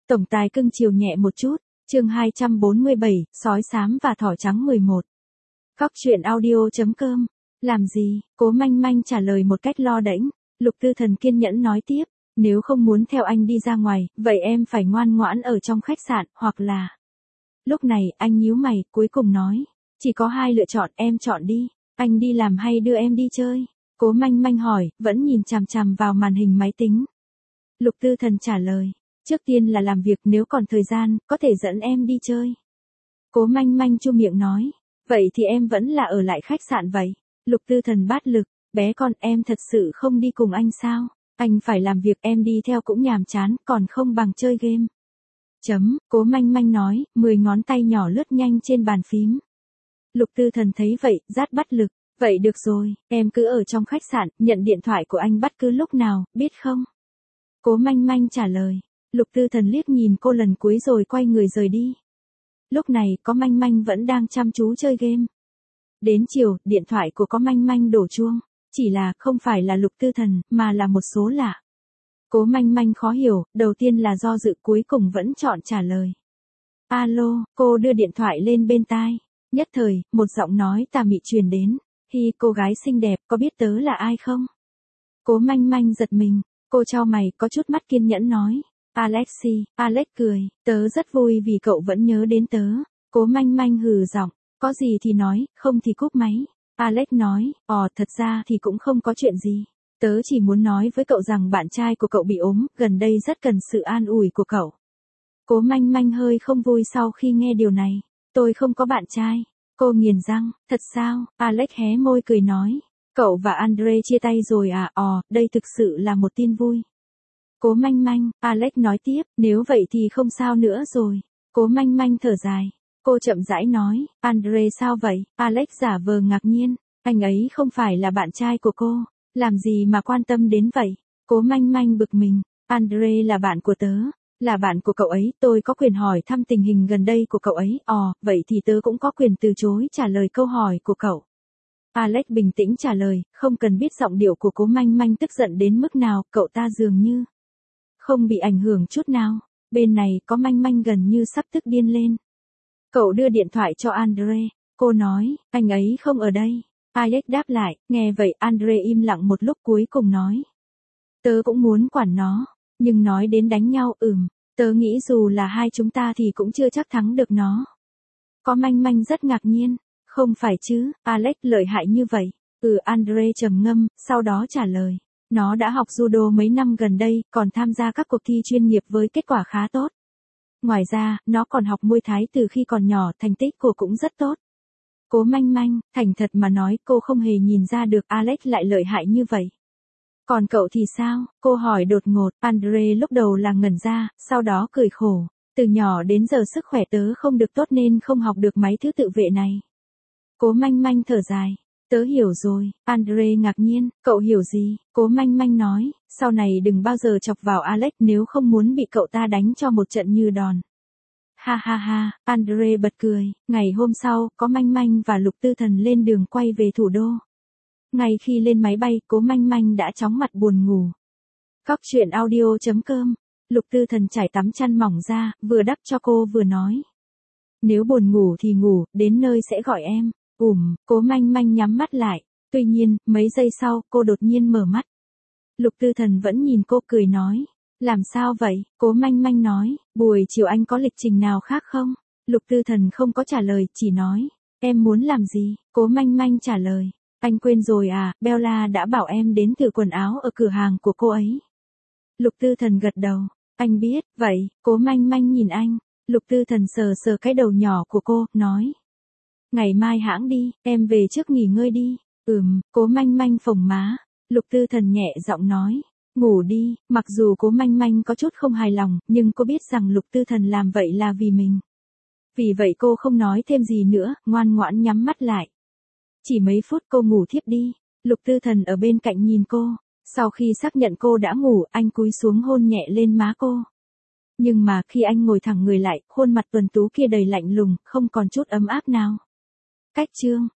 Tổng tài cưng chiều nhẹ một chút. Chương 247, sói xám và thỏ trắng 11. Góc truyện audio.com. Làm gì? Cố Manh Manh trả lời một cách lo đễnh. Lục Tư Thần kiên nhẫn nói tiếp, nếu không muốn theo anh đi ra ngoài, vậy em phải ngoan ngoãn ở trong khách sạn, hoặc là... Lúc này, anh nhíu mày, cuối cùng nói, chỉ có hai lựa chọn, em chọn đi, anh đi làm hay đưa em đi chơi? Cố Manh Manh hỏi, vẫn nhìn chằm chằm vào màn hình máy tính. Lục Tư Thần trả lời, trước tiên là làm việc, nếu còn thời gian, có thể dẫn em đi chơi. Cố Manh Manh chu miệng nói, vậy thì em vẫn là ở lại khách sạn vậy. Lục Tư Thần bát lực, bé con, em thật sự không đi cùng anh sao? Anh phải làm việc, em đi theo cũng nhàm chán, còn không bằng chơi game. Cố Manh Manh nói, 10 ngón tay nhỏ lướt nhanh trên bàn phím. Lục Tư Thần thấy vậy, rát bắt lực, vậy được rồi, em cứ ở trong khách sạn, nhận điện thoại của anh bất cứ lúc nào, biết không? Cố Manh Manh trả lời. Lục Tư Thần liếc nhìn cô lần cuối rồi quay người rời đi. Lúc này, Có Manh Manh vẫn đang chăm chú chơi game. Đến chiều, điện thoại của Có Manh Manh đổ chuông. Chỉ là, không phải là Lục Tư Thần, mà là một số lạ. Cố Manh Manh khó hiểu, đầu tiên là do dự, cuối cùng vẫn chọn trả lời. Alo, cô đưa điện thoại lên bên tai. Nhất thời, một giọng nói tà mị truyền đến. Hi, cô gái xinh đẹp, có biết tớ là ai không? Cố Manh Manh giật mình, cô chau mày, có chút mắt kiên nhẫn nói. Alexi, Alex cười, tớ rất vui vì cậu vẫn nhớ đến tớ. Cố Manh Manh hừ giọng, có gì thì nói, không thì cúp máy. Alex nói, thật ra thì cũng không có chuyện gì. Tớ chỉ muốn nói với cậu rằng bạn trai của cậu bị ốm, gần đây rất cần sự an ủi của cậu. Cố Manh Manh hơi không vui sau khi nghe điều này. Tôi không có bạn trai. Cô nghiền răng, thật sao? Alex hé môi cười nói. Cậu và Andre chia tay rồi à? Đây thực sự là một tin vui. Cố Manh Manh, Alex nói tiếp, nếu vậy thì không sao nữa rồi. Cố Manh Manh thở dài. Cô chậm rãi nói, Andre sao vậy? Alex giả vờ ngạc nhiên, anh ấy không phải là bạn trai của cô, làm gì mà quan tâm đến vậy? Cố Manh Manh bực mình, Andre là bạn của tớ, là bạn của cậu ấy, tôi có quyền hỏi thăm tình hình gần đây của cậu ấy, vậy thì tớ cũng có quyền từ chối trả lời câu hỏi của cậu. Alex bình tĩnh trả lời, không cần biết giọng điệu của Cố Manh Manh tức giận đến mức nào, cậu ta dường như không bị ảnh hưởng chút nào. Bên này Có Manh Manh gần như sắp tức điên lên. Cậu đưa điện thoại cho Andre. Cô nói, anh ấy không ở đây. Alex đáp lại, nghe vậy Andre im lặng một lúc cuối cùng nói. Tớ cũng muốn quản nó, nhưng nói đến đánh nhau, tớ nghĩ dù là hai chúng ta thì cũng chưa chắc thắng được nó. Có Manh Manh rất ngạc nhiên, không phải chứ, Alex lợi hại như vậy. Andre trầm ngâm, sau đó trả lời. Nó đã học judo mấy năm gần đây, còn tham gia các cuộc thi chuyên nghiệp với kết quả khá tốt. Ngoài ra, nó còn học Muay Thái từ khi còn nhỏ, thành tích cô cũng rất tốt. Cố Manh Manh, thành thật mà nói, cô không hề nhìn ra được Alex lại lợi hại như vậy. Còn cậu thì sao? Cô hỏi đột ngột. Andre lúc đầu là ngẩn ra, sau đó cười khổ. Từ nhỏ đến giờ sức khỏe tớ không được tốt nên không học được mấy thứ tự vệ này. Cố Manh Manh thở dài. Tớ hiểu rồi. Andre ngạc nhiên, cậu hiểu gì? Cố Manh Manh nói, sau này đừng bao giờ chọc vào Alex nếu không muốn bị cậu ta đánh cho một trận như đòn. Ha ha ha, Andre bật cười. Ngày hôm sau, Có Manh Manh và Lục Tư Thần lên đường quay về thủ đô. Ngay khi lên máy bay, Cố Manh Manh đã chóng mặt buồn ngủ. Góc truyện audio.com. Lục Tư Thần trải tấm chăn mỏng ra, vừa đắp cho cô vừa nói. Nếu buồn ngủ thì ngủ, đến nơi sẽ gọi em. Cố Manh Manh nhắm mắt lại. Tuy nhiên, mấy giây sau, cô đột nhiên mở mắt. Lục Tư Thần vẫn nhìn cô cười nói. Làm sao vậy? Cố Manh Manh nói, buổi chiều anh có lịch trình nào khác không? Lục Tư Thần không có trả lời, chỉ nói. Em muốn làm gì? Cố Manh Manh trả lời. Anh quên rồi à, Bella đã bảo em đến thử quần áo ở cửa hàng của cô ấy. Lục Tư Thần gật đầu. Anh biết, vậy, Cố Manh Manh nhìn anh. Lục Tư Thần sờ sờ cái đầu nhỏ của cô, nói. Ngày mai hãng đi, em về trước nghỉ ngơi đi. Cố Manh Manh phồng má. Lục Tư Thần nhẹ giọng nói. Ngủ đi, mặc dù Cố Manh Manh có chút không hài lòng, nhưng cô biết rằng Lục Tư Thần làm vậy là vì mình. Vì vậy cô không nói thêm gì nữa, ngoan ngoãn nhắm mắt lại. Chỉ mấy phút cô ngủ thiếp đi. Lục Tư Thần ở bên cạnh nhìn cô. Sau khi xác nhận cô đã ngủ, anh cúi xuống hôn nhẹ lên má cô. Nhưng mà khi anh ngồi thẳng người lại, khuôn mặt tuấn tú kia đầy lạnh lùng, không còn chút ấm áp nào. Cách chương